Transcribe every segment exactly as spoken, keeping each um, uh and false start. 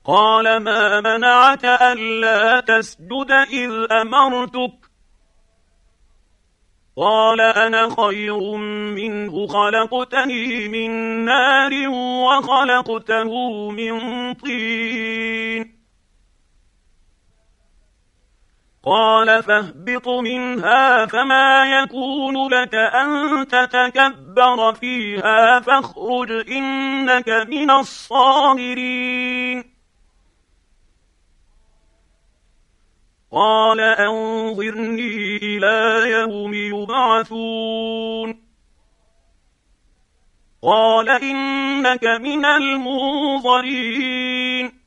قال ما منعك ألا تسجد إذ أمرتك؟ قال أنا خير منه خلقتني من نار وخلقته من طين. قال فاهبط منها فما يكون لك أن تتكبر فيها فاخرج إنك من الصاغرين. قال أنظرني إلى يوم يبعثون. قال إنك من المنظرين.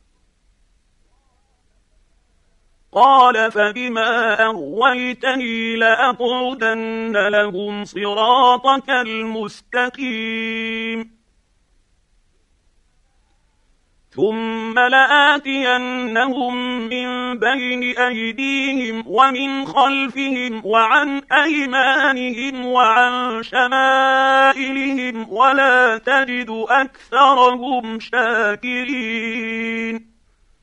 قال فبما أغويتني لأقعدن لهم صراطك المستقيم ثم لآتينهم من بين أيديهم ومن خلفهم وعن أيمانهم وعن شمائلهم ولا تجد أكثرهم شاكرين.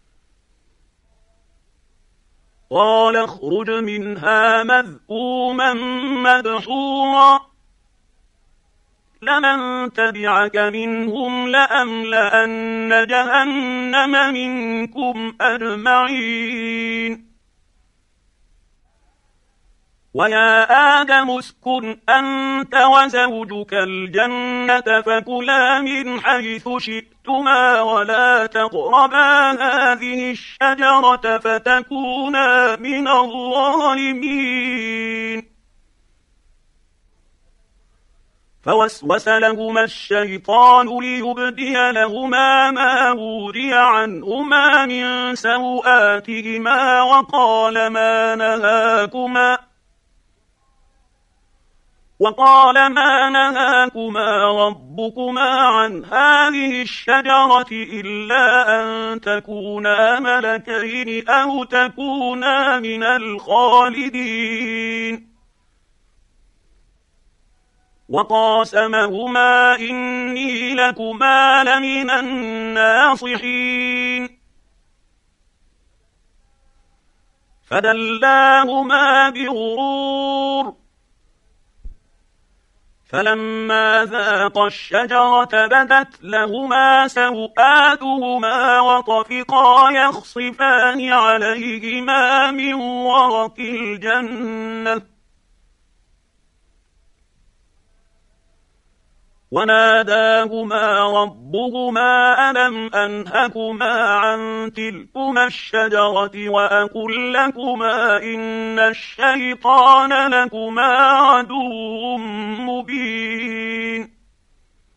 قال اخرج منها مذءوما مدحورا لمن تبعك منهم لأملأن جهنم منكم أجمعين. ويا آدم اسكن أنت وزوجك الجنة فكلا من حيث شئتما ولا تقربا هذه الشجرة فتكونا من الظالمين. فوسوس لهما الشيطان ليبدي لهما ما وري عنهما من سوآتهما وقال ما نهاكما وقال ما نهاكما ربكما عن هذه الشجرة إلا أن تكونا ملكين أو تكونا من الخالدين. وقاسمهما إني لكما لمن الناصحين. فدلاهما بغرور فلما ذاقا الشجرة بدت لهما سوآتهما وطفقا يخصفان عليهما من ورق الجنة وناداهما ربهما ألم أنهكما عن تلكما الشجرة وأقل لكما إن الشيطان لكما عدو